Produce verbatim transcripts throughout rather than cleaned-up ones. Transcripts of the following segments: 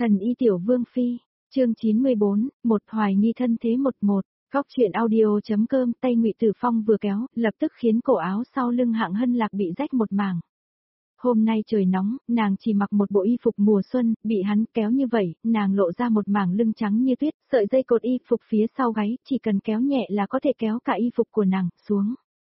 Thần y tiểu vương phi, chương chín mươi bốn, một hoài nghi thân thế một một, góc truyện audio.com tay Ngụy Tử Phong vừa kéo, lập tức khiến cổ áo sau lưng Hạng Hân Lạc bị rách một mảng. Hôm nay trời nóng, nàng chỉ mặc một bộ y phục mùa xuân, bị hắn kéo như vậy, nàng lộ ra một mảng lưng trắng như tuyết, sợi dây cột y phục phía sau gáy, chỉ cần kéo nhẹ là có thể kéo cả y phục của nàng xuống.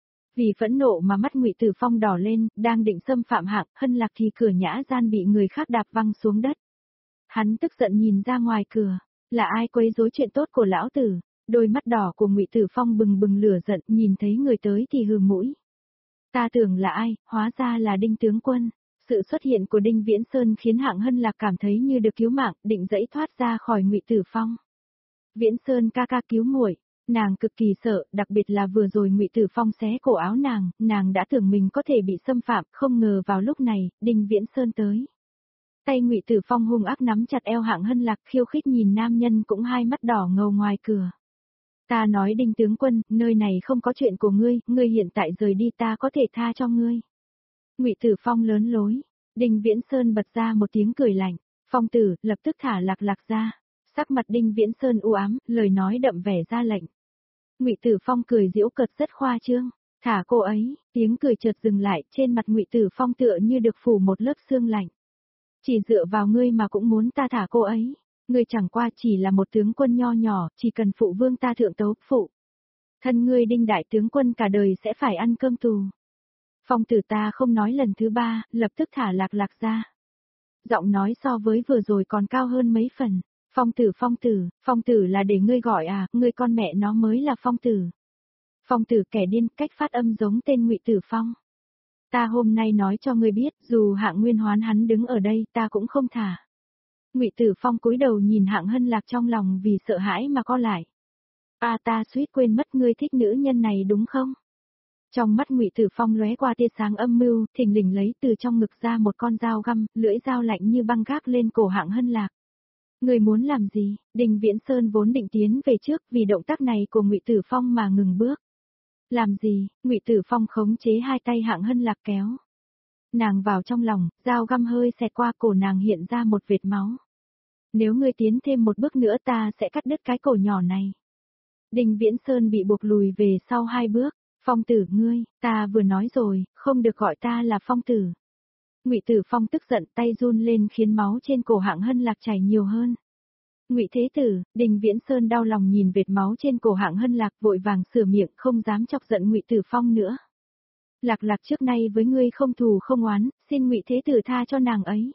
Vì phẫn nộ mà mắt Ngụy Tử Phong đỏ lên, đang định xâm phạm Hạng Hân Lạc thì cửa nhã gian bị người khác đạp văng xuống đất. Hắn tức giận nhìn ra ngoài cửa, là ai quấy rối chuyện tốt của lão tử? Đôi mắt đỏ của Ngụy Tử Phong bừng bừng lửa giận, nhìn thấy người tới thì hừ mũi. Ta tưởng là ai, hóa ra là Đinh tướng quân. Sự xuất hiện của Đinh Viễn Sơn khiến Hạng Hân Lạc cảm thấy như được cứu mạng, định dẫy thoát ra khỏi Ngụy Tử Phong. Viễn Sơn ca ca cứu muội. Nàng cực kỳ sợ, đặc biệt là vừa rồi Ngụy Tử Phong xé cổ áo nàng, nàng đã tưởng mình có thể bị xâm phạm, không ngờ vào lúc này, Đinh Viễn Sơn tới. Tay Ngụy Tử Phong hung ác nắm chặt eo Hạng Hân Lạc, khiêu khích nhìn nam nhân cũng hai mắt đỏ ngầu ngoài cửa. Ta nói Đinh tướng quân, nơi này không có chuyện của ngươi, ngươi hiện tại rời đi ta có thể tha cho ngươi. Ngụy Tử Phong lớn lối, Đinh Viễn Sơn bật ra một tiếng cười lạnh, Phong tử, lập tức thả Lạc Lạc ra. Sắc mặt Đinh Viễn Sơn u ám, lời nói đậm vẻ ra lệnh. Ngụy Tử Phong cười giễu cợt rất khoa trương, thả cô ấy, tiếng cười chợt dừng lại, trên mặt Ngụy Tử Phong tựa như được phủ một lớp sương lạnh. Chỉ dựa vào ngươi mà cũng muốn ta thả cô ấy, ngươi chẳng qua chỉ là một tướng quân nho nhỏ, chỉ cần phụ vương ta thượng tấu phụ. Thân ngươi Đinh đại tướng quân cả đời sẽ phải ăn cơm tù. Phong tử ta không nói lần thứ ba, lập tức thả Lạc Lạc ra. Giọng nói so với vừa rồi còn cao hơn mấy phần. Phong tử phong tử, phong tử là để ngươi gọi à, ngươi con mẹ nó mới là phong tử. Phong tử kẻ điên, cách phát âm giống tên Ngụy Tử Phong. Ta hôm nay nói cho ngươi biết, dù Hạng Nguyên Hoán hắn đứng ở đây, ta cũng không thả. Ngụy Tử Phong cúi đầu nhìn Hạng Hân Lạc trong lòng vì sợ hãi mà co lại. A ta suýt quên mất ngươi thích nữ nhân này đúng không? Trong mắt Ngụy Tử Phong lóe qua tia sáng âm mưu, thình lình lấy từ trong ngực ra một con dao găm, lưỡi dao lạnh như băng gác lên cổ Hạng Hân Lạc. Người muốn làm gì? Đinh Viễn Sơn vốn định tiến về trước, vì động tác này của Ngụy Tử Phong mà ngừng bước. Làm gì? Ngụy Tử Phong khống chế hai tay Hạng Hân Lạc kéo nàng vào trong lòng, dao găm hơi xẹt qua cổ nàng hiện ra một vệt máu. Nếu ngươi tiến thêm một bước nữa ta sẽ cắt đứt cái cổ nhỏ này. Đinh Viễn Sơn bị buộc lùi về sau hai bước. Phong tử ngươi, ta vừa nói rồi, không được gọi ta là Phong tử. Ngụy Tử Phong tức giận, tay run lên khiến máu trên cổ Hạng Hân Lạc chảy nhiều hơn. Ngụy Thế Tử, Đinh Viễn Sơn đau lòng nhìn vệt máu trên cổ Hạng Hân Lạc, vội vàng sửa miệng, không dám chọc giận Ngụy Tử Phong nữa. Lạc Lạc trước nay với ngươi không thù không oán, xin Ngụy Thế Tử tha cho nàng ấy.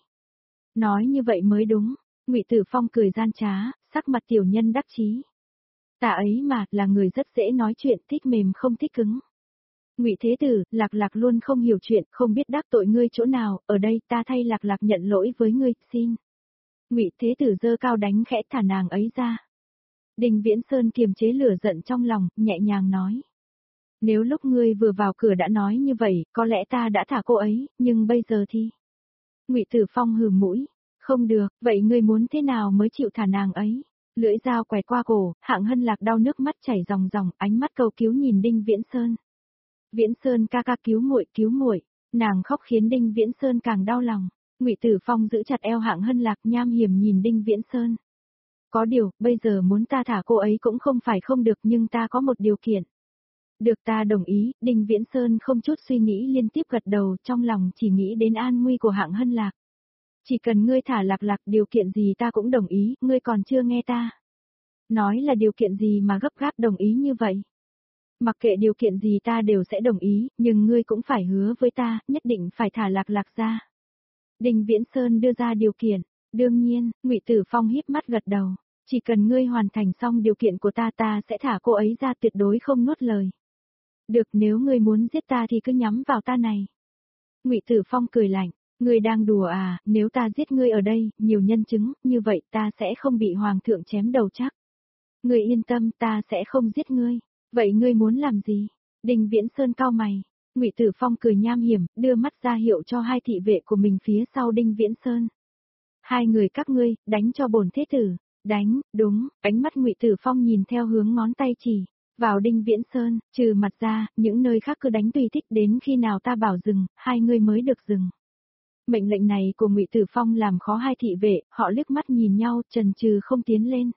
Nói như vậy mới đúng. Ngụy Tử Phong cười gian trá, sắc mặt tiểu nhân đắc chí. Ta ấy mà, là người rất dễ nói chuyện, thích mềm không thích cứng. Ngụy Thế Tử, Lạc Lạc luôn không hiểu chuyện, không biết đắc tội ngươi chỗ nào, ở đây ta thay Lạc Lạc nhận lỗi với ngươi, xin. Ngụy Thế Tử giơ cao đánh khẽ thả nàng ấy ra. Đinh Viễn Sơn kiềm chế lửa giận trong lòng, nhẹ nhàng nói. Nếu lúc ngươi vừa vào cửa đã nói như vậy, có lẽ ta đã thả cô ấy, nhưng bây giờ thì... Ngụy Tử Phong hừ mũi. Không được, vậy ngươi muốn thế nào mới chịu thả nàng ấy? Lưỡi dao quẹt qua cổ, Hạng Hân Lạc đau nước mắt chảy ròng ròng, ánh mắt cầu cứu nhìn Đinh Viễn Sơn. Viễn Sơn ca ca cứu muội, cứu muội. Nàng khóc khiến Đinh Viễn Sơn càng đau lòng. Ngụy Tử Phong giữ chặt eo Hạng Hân Lạc, nham hiểm nhìn Đinh Viễn Sơn. Có điều, bây giờ muốn ta thả cô ấy cũng không phải không được, nhưng ta có một điều kiện. Được, ta đồng ý. Đinh Viễn Sơn không chút suy nghĩ liên tiếp gật đầu, trong lòng chỉ nghĩ đến an nguy của Hạng Hân Lạc. Chỉ cần ngươi thả Lạc Lạc, điều kiện gì ta cũng đồng ý, ngươi còn chưa nghe ta. Nói là điều kiện gì mà gấp gáp đồng ý như vậy? Mặc kệ điều kiện gì ta đều sẽ đồng ý, nhưng ngươi cũng phải hứa với ta, nhất định phải thả Lạc Lạc ra. Đinh Viễn Sơn đưa ra điều kiện. Đương nhiên, Ngụy Tử Phong híp mắt gật đầu. Chỉ cần ngươi hoàn thành xong điều kiện của ta ta sẽ thả cô ấy ra, tuyệt đối không nuốt lời. Được, nếu ngươi muốn giết ta thì cứ nhắm vào ta này. Ngụy Tử Phong cười lạnh. Ngươi đang đùa à, nếu ta giết ngươi ở đây, nhiều nhân chứng, như vậy ta sẽ không bị hoàng thượng chém đầu chắc. Ngươi yên tâm, ta sẽ không giết ngươi. Vậy ngươi muốn làm gì? Đinh Viễn Sơn cau mày. Ngụy Tử Phong cười nham hiểm, đưa mắt ra hiệu cho hai thị vệ của mình phía sau Đinh Viễn Sơn. Hai người các ngươi, đánh cho bổn thế tử. Đánh, đúng, ánh mắt Ngụy Tử Phong nhìn theo hướng ngón tay chỉ. Vào Đinh Viễn Sơn, trừ mặt ra, những nơi khác cứ đánh tùy thích, đến khi nào ta bảo dừng, hai ngươi mới được dừng. Mệnh lệnh này của Ngụy Tử Phong làm khó hai thị vệ, họ liếc mắt nhìn nhau, chần chừ không tiến lên.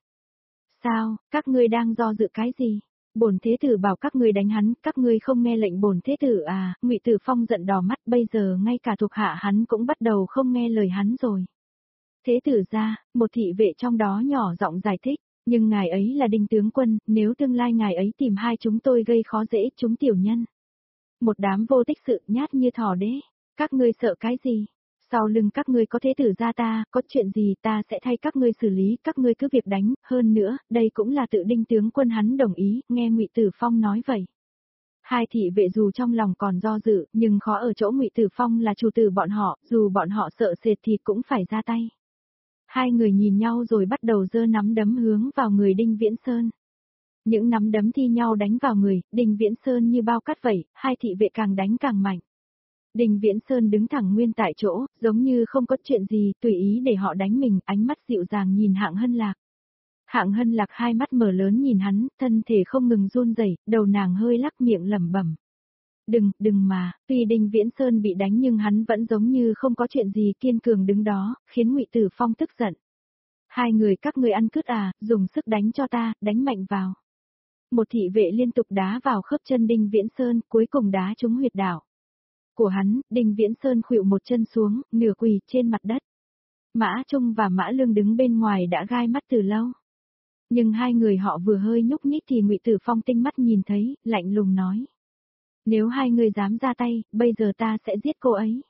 Sao, các ngươi đang do dự cái gì? Bổn thế tử bảo các ngươi đánh hắn, các ngươi không nghe lệnh bổn thế tử à? Ngụy Tử Phong giận đỏ mắt, bây giờ ngay cả thuộc hạ hắn cũng bắt đầu không nghe lời hắn rồi. Thế tử gia, một thị vệ trong đó nhỏ giọng giải thích, nhưng ngài ấy là Đinh tướng quân, nếu tương lai ngài ấy tìm hai chúng tôi gây khó dễ chúng tiểu nhân. Một đám vô tích sự nhát như thỏ đế, các ngươi sợ cái gì? Sau lưng các ngươi có thế tử gia ta, có chuyện gì ta sẽ thay các ngươi xử lý, các ngươi cứ việc đánh, hơn nữa, đây cũng là tự Đinh tướng quân hắn đồng ý, nghe Ngụy Tử Phong nói vậy. Hai thị vệ dù trong lòng còn do dự, nhưng khó ở chỗ Ngụy Tử Phong là chủ tử bọn họ, dù bọn họ sợ sệt thì cũng phải ra tay. Hai người nhìn nhau rồi bắt đầu giơ nắm đấm hướng vào người Đinh Viễn Sơn. Những nắm đấm thi nhau đánh vào người, Đinh Viễn Sơn như bao cát vậy, hai thị vệ càng đánh càng mạnh. Đinh Viễn Sơn đứng thẳng nguyên tại chỗ, giống như không có chuyện gì, tùy ý để họ đánh mình, ánh mắt dịu dàng nhìn Hạng Hân Lạc. Hạng Hân Lạc hai mắt mở lớn nhìn hắn, thân thể không ngừng run rẩy, đầu nàng hơi lắc miệng lẩm bẩm. Đừng, đừng mà, tuy Đinh Viễn Sơn bị đánh nhưng hắn vẫn giống như không có chuyện gì, kiên cường đứng đó, khiến Ngụy Tử Phong tức giận. Hai người các ngươi ăn cướp à, dùng sức đánh cho ta, đánh mạnh vào. Một thị vệ liên tục đá vào khớp chân Đinh Viễn Sơn, cuối cùng đá trúng huyệt đạo của hắn. Đinh Viễn Sơn khuỵu một chân xuống, nửa quỳ trên mặt đất. Mã Trung và Mã Lương đứng bên ngoài đã gai mắt từ lâu. Nhưng hai người họ vừa hơi nhúc nhích thì Ngụy Tử Phong tinh mắt nhìn thấy, lạnh lùng nói. Nếu hai người dám ra tay, bây giờ ta sẽ giết cô ấy.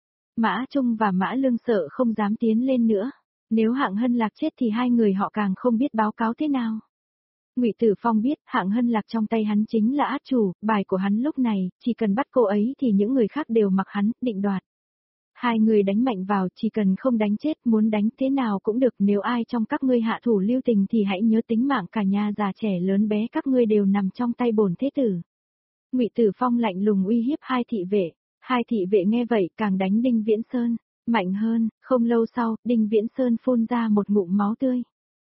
Mã Trung và Mã Lương sợ không dám tiến lên nữa. Nếu Hạng Hân Lạc chết thì hai người họ càng không biết báo cáo thế nào. Ngụy Tử Phong biết Hạng Hân Lạc trong tay hắn chính là át chủ, bài của hắn lúc này, chỉ cần bắt cô ấy thì những người khác đều mặc hắn, định đoạt. Hai người đánh mạnh vào, chỉ cần không đánh chết, muốn đánh thế nào cũng được, nếu ai trong các ngươi hạ thủ lưu tình thì hãy nhớ tính mạng cả nhà già trẻ lớn bé các ngươi đều nằm trong tay bổn thế tử. Ngụy Tử Phong lạnh lùng uy hiếp hai thị vệ, hai thị vệ nghe vậy càng đánh Đinh Viễn Sơn, mạnh hơn, không lâu sau, Đinh Viễn Sơn phun ra một ngụm máu tươi.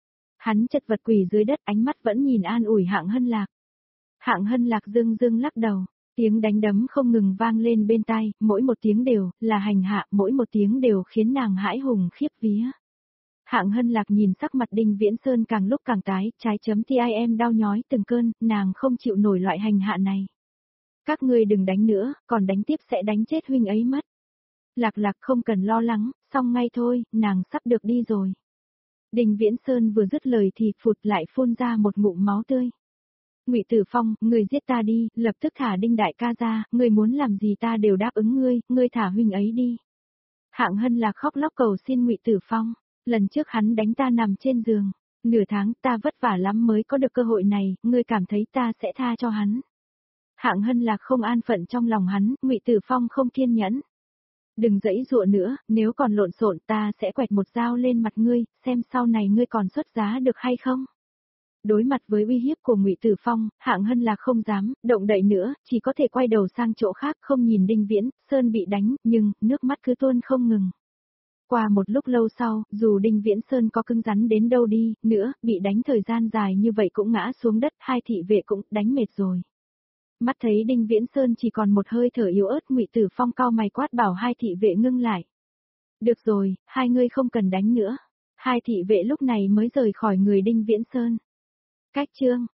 Hắn chật vật quỳ dưới đất, ánh mắt vẫn nhìn an ủi Hạng Hân Lạc. Hạng Hân Lạc dưng dưng lắc đầu, tiếng đánh đấm không ngừng vang lên bên tai, mỗi một tiếng đều là hành hạ, mỗi một tiếng đều khiến nàng hãi hùng khiếp vía. Hạng Hân Lạc nhìn sắc mặt Đinh Viễn Sơn càng lúc càng tái, trái chấm tim đau nhói từng cơn, nàng không chịu nổi loại hành hạ này. Các ngươi đừng đánh nữa, còn đánh tiếp sẽ đánh chết huynh ấy mất. Lạc Lạc không cần lo lắng, xong ngay thôi, nàng sắp được đi rồi. Đinh Viễn Sơn vừa dứt lời thì phụt lại phun ra một ngụm máu tươi. Ngụy Tử Phong, ngươi giết ta đi, lập tức thả Đinh đại ca ra, ngươi muốn làm gì ta đều đáp ứng ngươi, ngươi thả huynh ấy đi. Hạng Hân Lạc khóc lóc cầu xin Ngụy Tử Phong, lần trước hắn đánh ta nằm trên giường, nửa tháng ta vất vả lắm mới có được cơ hội này, ngươi cảm thấy ta sẽ tha cho hắn. Hạng Hân Lạc không an phận trong lòng hắn, Ngụy Tử Phong không kiên nhẫn. Đừng giãy giụa nữa, nếu còn lộn xộn ta sẽ quẹt một dao lên mặt ngươi, xem sau này ngươi còn xuất giá được hay không. Đối mặt với uy hiếp của Ngụy Tử Phong, Hạng Hân Lạc không dám động đậy nữa, chỉ có thể quay đầu sang chỗ khác, không nhìn Đinh Viễn Sơn bị đánh, nhưng nước mắt cứ tuôn không ngừng. Qua một lúc lâu sau, dù Đinh Viễn Sơn có cứng rắn đến đâu đi nữa, bị đánh thời gian dài như vậy cũng ngã xuống đất, hai thị vệ cũng đánh mệt rồi. Mắt thấy Đinh Viễn Sơn chỉ còn một hơi thở yếu ớt, Ngụy Tử Phong cau mày quát bảo hai thị vệ ngưng lại. Được rồi, hai ngươi không cần đánh nữa. Hai thị vệ lúc này mới rời khỏi người Đinh Viễn Sơn. Cách chương